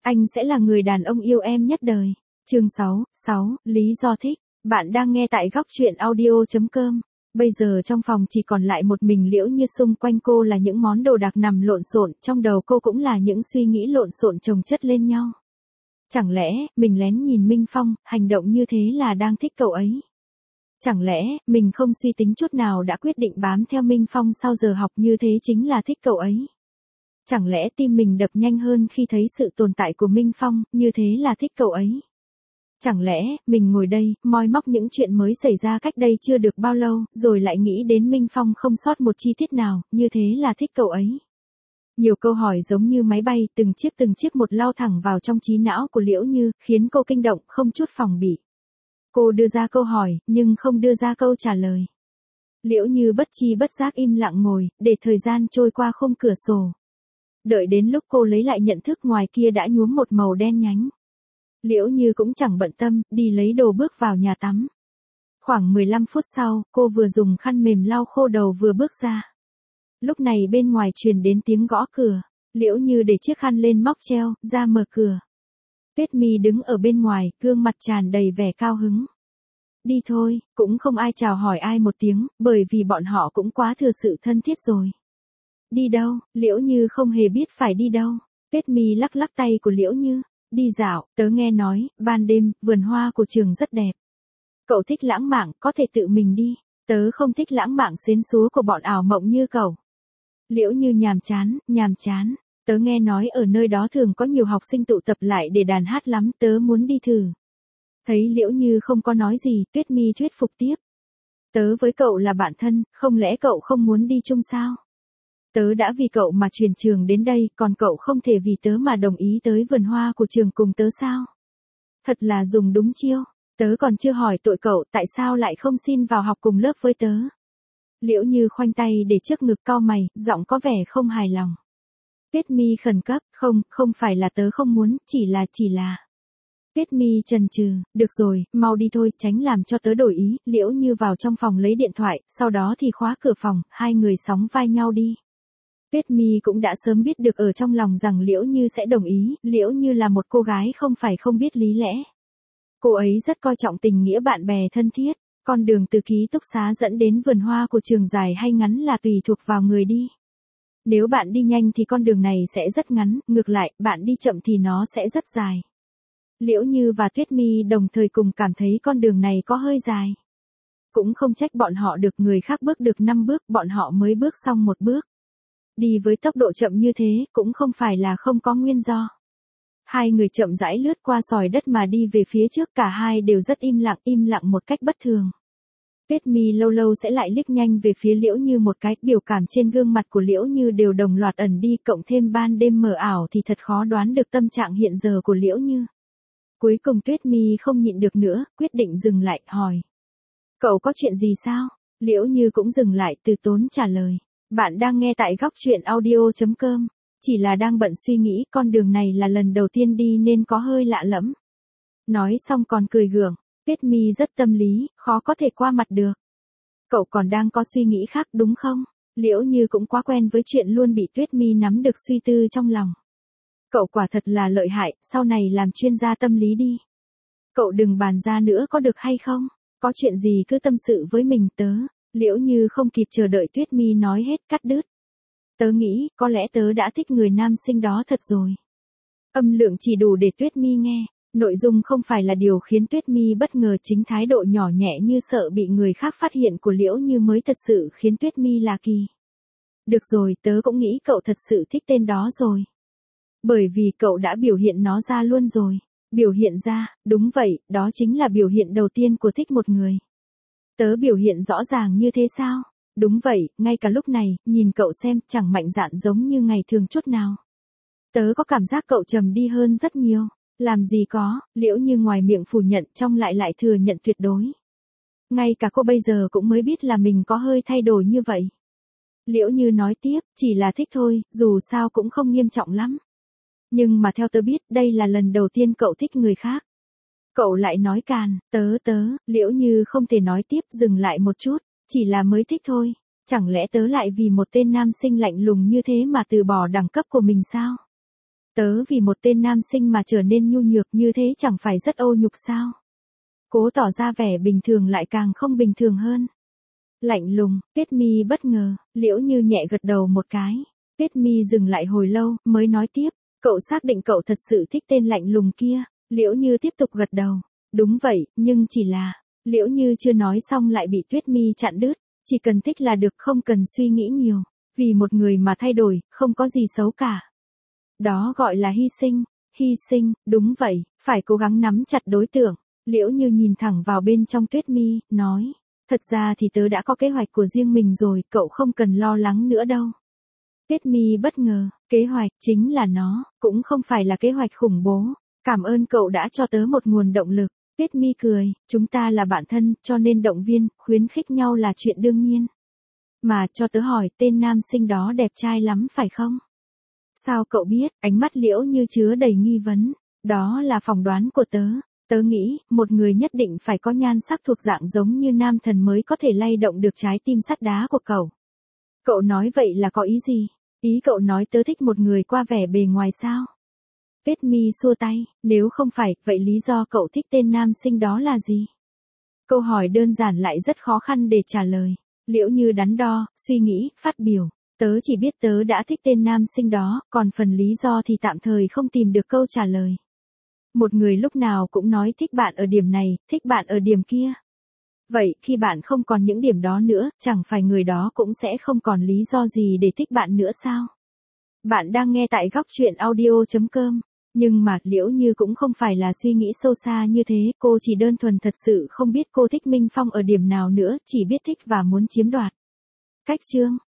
Anh sẽ là người đàn ông yêu em nhất đời. Chương 6, lý do thích. Bạn đang nghe tại góc truyện audio.com. Bây giờ trong phòng chỉ còn lại một mình Liễu Như, xung quanh cô là những món đồ đạc nằm lộn xộn, trong đầu cô cũng là những suy nghĩ lộn xộn chồng chất lên nhau. Chẳng lẽ, mình lén nhìn Minh Phong, hành động như thế là đang thích cậu ấy? Chẳng lẽ, mình không suy tính chút nào đã quyết định bám theo Minh Phong sau giờ học như thế chính là thích cậu ấy? Chẳng lẽ tim mình đập nhanh hơn khi thấy sự tồn tại của Minh Phong, như thế là thích cậu ấy? Chẳng lẽ, mình ngồi đây, moi móc những chuyện mới xảy ra cách đây chưa được bao lâu, rồi lại nghĩ đến Minh Phong không sót một chi tiết nào, như thế là thích cậu ấy? Nhiều câu hỏi giống như máy bay, từng chiếc một lao thẳng vào trong trí não của Liễu Như, khiến cô kinh động, không chút phòng bị. Cô đưa ra câu hỏi, nhưng không đưa ra câu trả lời. Liễu Như bất tri bất giác im lặng ngồi, để thời gian trôi qua khung cửa sổ. Đợi đến lúc cô lấy lại nhận thức, ngoài kia đã nhuốm một màu đen nhánh. Liễu Như cũng chẳng bận tâm, đi lấy đồ bước vào nhà tắm. Khoảng 15 phút sau, cô vừa dùng khăn mềm lau khô đầu vừa bước ra. Lúc này bên ngoài truyền đến tiếng gõ cửa. Liễu Như để chiếc khăn lên móc treo, ra mở cửa. Tuyết Mi đứng ở bên ngoài, gương mặt tràn đầy vẻ cao hứng. Đi thôi, cũng không ai chào hỏi ai một tiếng, bởi vì bọn họ cũng quá thừa sự thân thiết rồi. Đi đâu? Liễu Như không hề biết phải đi đâu. Tuyết Mi lắc lắc tay của Liễu Như. Đi dạo, tớ nghe nói, ban đêm, vườn hoa của trường rất đẹp. Cậu thích lãng mạn, có thể tự mình đi. Tớ không thích lãng mạn xến xúa của bọn ảo mộng như cậu. Liễu Như nhàm chán. Tớ nghe nói ở nơi đó thường có nhiều học sinh tụ tập lại để đàn hát lắm, tớ muốn đi thử. Thấy Liễu Như không có nói gì, Tuyết Mi thuyết phục tiếp. Tớ với cậu là bạn thân, không lẽ cậu không muốn đi chung sao? Tớ đã vì cậu mà chuyển trường đến đây, còn cậu không thể vì tớ mà đồng ý tới vườn hoa của trường cùng tớ sao? Thật là dùng đúng chiêu. Tớ còn chưa hỏi tội cậu tại sao lại không xin vào học cùng lớp với tớ. Liễu Như khoanh tay để trước ngực, cau mày, giọng có vẻ không hài lòng. Tuyết Mi khẩn cấp, không phải là tớ không muốn, chỉ là. Tuyết Mi chần chừ, được rồi, mau đi thôi, tránh làm cho tớ đổi ý. Liễu Như vào trong phòng lấy điện thoại, sau đó thì khóa cửa phòng, hai người sóng vai nhau đi. Tuyết Mi cũng đã sớm biết được ở trong lòng rằng Liễu Như sẽ đồng ý, Liễu Như là một cô gái không phải không biết lý lẽ. Cô ấy rất coi trọng tình nghĩa bạn bè thân thiết, con đường từ ký túc xá dẫn đến vườn hoa của trường dài hay ngắn là tùy thuộc vào người đi. Nếu bạn đi nhanh thì con đường này sẽ rất ngắn, ngược lại, bạn đi chậm thì nó sẽ rất dài. Liễu Như và Tuyết Mi đồng thời cùng cảm thấy con đường này có hơi dài. Cũng không trách bọn họ được, người khác bước được 5 bước, bọn họ mới bước xong 1 bước. Đi với tốc độ chậm như thế, cũng không phải là không có nguyên do. Hai người chậm rãi lướt qua sỏi đất mà đi về phía trước, cả hai đều rất im lặng một cách bất thường. Tuyết Mi lâu lâu sẽ lại liếc nhanh về phía Liễu Như một cái, biểu cảm trên gương mặt của Liễu Như đều đồng loạt ẩn đi, cộng thêm ban đêm mờ ảo thì thật khó đoán được tâm trạng hiện giờ của Liễu Như. Cuối cùng Tuyết Mi không nhịn được nữa, quyết định dừng lại, hỏi. Cậu có chuyện gì sao? Liễu Như cũng dừng lại, từ tốn trả lời. Bạn đang nghe tại góc truyện audio.com. Chỉ là đang bận suy nghĩ, con đường này là lần đầu tiên đi nên có hơi lạ lẫm. Nói xong còn cười gượng. Tuyết Mi rất tâm lý, khó có thể qua mặt được. Cậu còn đang có suy nghĩ khác đúng không? Liễu Như cũng quá quen với chuyện luôn bị Tuyết Mi nắm được suy tư trong lòng. Cậu quả thật là lợi hại, sau này làm chuyên gia tâm lý đi. Cậu đừng bàn ra nữa có được hay không? Có chuyện gì cứ tâm sự với mình tớ. Liễu Như không kịp chờ đợi Tuyết Mi nói hết, cắt đứt. Tớ nghĩ, có lẽ tớ đã thích người nam sinh đó thật rồi. Âm lượng chỉ đủ để Tuyết Mi nghe. Nội dung không phải là điều khiến Tuyết Mi bất ngờ, chính thái độ nhỏ nhẹ như sợ bị người khác phát hiện của Liễu Như mới thật sự khiến Tuyết Mi lạ kỳ. Được rồi, tớ cũng nghĩ cậu thật sự thích tên đó rồi. Bởi vì cậu đã biểu hiện nó ra luôn rồi. Biểu hiện ra, đúng vậy, đó chính là biểu hiện đầu tiên của thích một người. Tớ biểu hiện rõ ràng như thế sao? Đúng vậy, ngay cả lúc này, nhìn cậu xem, chẳng mạnh dạn giống như ngày thường chút nào. Tớ có cảm giác cậu trầm đi hơn rất nhiều. Làm gì có, Liễu Như ngoài miệng phủ nhận, trong lại thừa nhận tuyệt đối. Ngay cả cô bây giờ cũng mới biết là mình có hơi thay đổi như vậy. Liễu Như nói tiếp, chỉ là thích thôi, dù sao cũng không nghiêm trọng lắm. Nhưng mà theo tớ biết, đây là lần đầu tiên cậu thích người khác. Cậu lại nói càn, Liễu Như không thể nói tiếp, dừng lại một chút, chỉ là mới thích thôi. Chẳng lẽ tớ lại vì một tên nam sinh lạnh lùng như thế mà từ bỏ đẳng cấp của mình sao? Tớ vì một tên nam sinh mà trở nên nhu nhược như thế chẳng phải rất ô nhục sao? Cố tỏ ra vẻ bình thường lại càng không bình thường hơn. Lạnh lùng, Tuyết Mi bất ngờ, Liễu Như nhẹ gật đầu một cái. Tuyết Mi dừng lại hồi lâu, mới nói tiếp, cậu xác định cậu thật sự thích tên lạnh lùng kia. Liễu Như tiếp tục gật đầu. Đúng vậy, nhưng chỉ là, Liễu Như chưa nói xong lại bị Tuyết Mi chặn đứt. Chỉ cần thích là được, không cần suy nghĩ nhiều. Vì một người mà thay đổi, không có gì xấu cả. Đó gọi là hy sinh. Hy sinh, đúng vậy, phải cố gắng nắm chặt đối tượng. Liễu Như nhìn thẳng vào bên trong Tuyết Mi, nói, thật ra thì tớ đã có kế hoạch của riêng mình rồi, cậu không cần lo lắng nữa đâu. Tuyết Mi bất ngờ, kế hoạch, chính là nó, cũng không phải là kế hoạch khủng bố. Cảm ơn cậu đã cho tớ một nguồn động lực. Tuyết Mi cười, chúng ta là bạn thân, cho nên động viên, khuyến khích nhau là chuyện đương nhiên. Mà cho tớ hỏi, tên nam sinh đó đẹp trai lắm phải không? Sao cậu biết? Ánh mắt Liễu Như chứa đầy nghi vấn. Đó là phỏng đoán của tớ. Tớ nghĩ, một người nhất định phải có nhan sắc thuộc dạng giống như nam thần mới có thể lay động được trái tim sắt đá của cậu. Cậu nói vậy là có ý gì? Ý cậu nói tớ thích một người qua vẻ bề ngoài sao? Tuyết Mi xua tay, nếu không phải, vậy lý do cậu thích tên nam sinh đó là gì? Câu hỏi đơn giản lại rất khó khăn để trả lời. Liễu Như đắn đo, suy nghĩ, phát biểu. Tớ chỉ biết tớ đã thích tên nam sinh đó, còn phần lý do thì tạm thời không tìm được câu trả lời. Một người lúc nào cũng nói thích bạn ở điểm này, thích bạn ở điểm kia. Vậy khi bạn không còn những điểm đó nữa, chẳng phải người đó cũng sẽ không còn lý do gì để thích bạn nữa sao? Bạn đang nghe tại góc truyện audio.com. Nhưng mà Liễu Như cũng không phải là suy nghĩ sâu xa như thế, cô chỉ đơn thuần thật sự không biết cô thích Minh Phong ở điểm nào nữa, chỉ biết thích và muốn chiếm đoạt. Cách chương